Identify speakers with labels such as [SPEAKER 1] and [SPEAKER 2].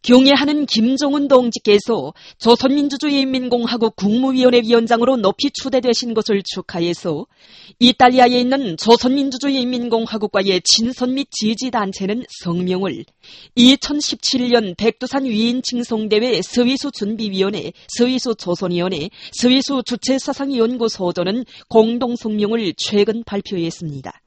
[SPEAKER 1] 경애하는 김정은 동지께서 조선민주주의인민공화국 국무위원회 위원장으로 높이 추대되신 것을 축하해서 이탈리아에 있는 조선민주주의인민공화국과의 친선 및 지지단체는 성명을 2017년 백두산 위인 칭송대회 서위수 준비위원회, 서위수 조선위원회, 서위수 주체사상연구소조는 공동성명을 최근 발표했습니다.